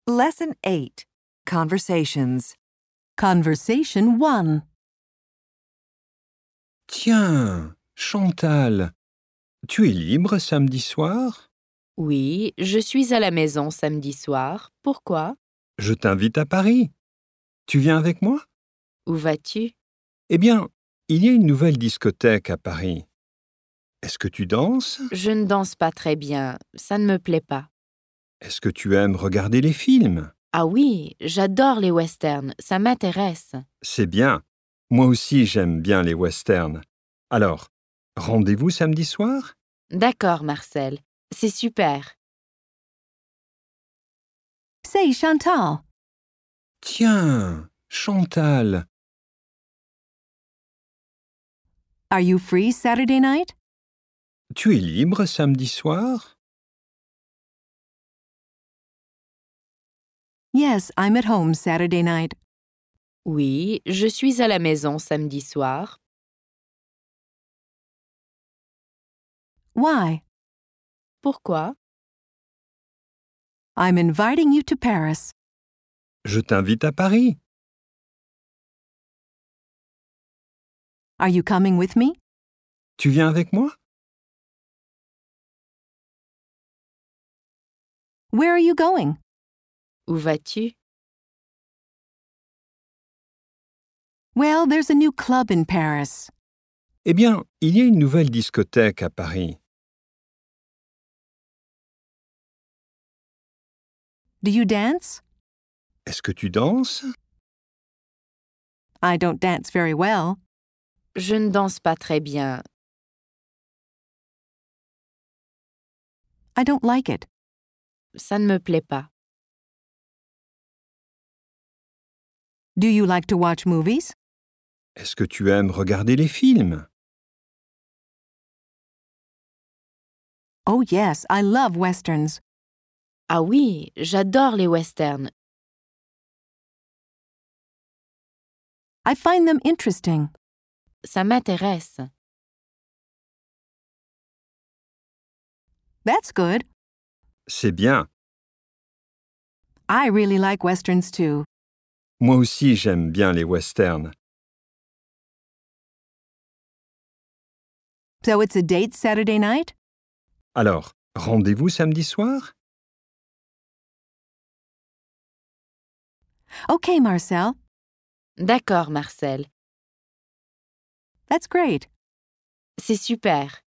Lesson 8. Conversations. Conversation 1. Tiens, Chantal, tu es libre samedi soir? Oui, je suis à la maison samedi soir. Pourquoi? Je t'invite à Paris. Tu viens avec moi? Où vas-tu? Eh bien, il y a une nouvelle discothèque à Paris. Est-ce que tu danses? Je ne danse pas très bien, ça ne me plaît pas. Est-ce que tu aimes regarder les films? Ah oui, j'adore les westerns, ça m'intéresse. C'est bien. Moi aussi, j'aime bien les westerns. Alors, rendez-vous samedi soir? D'accord, Marcel, c'est super. Say, Chantal. Tiens, Chantal, Are you free Saturday night? tu es libre samedi soir? Yes, I'm at home Saturday night. Oui, je suis à la maison samedi soir. Why? Pourquoi? I'm inviting you to Paris. Je t'invite à Paris. Are you coming with me? Tu viens avec moi? Where are you going? Où vas-tu? Well, there's a new club in Paris. Eh bien, il y a une nouvelle discothèque à Paris. Do you dance? Est-ce que tu danses? I don't dance very well. Je ne danse pas très bien. I don't like it. Ça ne me plaît pas. Do you like to watch movies? Est-ce que tu aimes regarder les films? Oh yes, I love westerns. Ah oui, j'adore les westerns. I find them interesting. Ça m'intéresse. That's good. C'est bien. I really like westerns too. Moi aussi, j'aime bien les westerns. So it's a date Saturday night? Alors, rendez-vous samedi soir? Okay, Marcel. D'accord, Marcel. That's great. C'est super.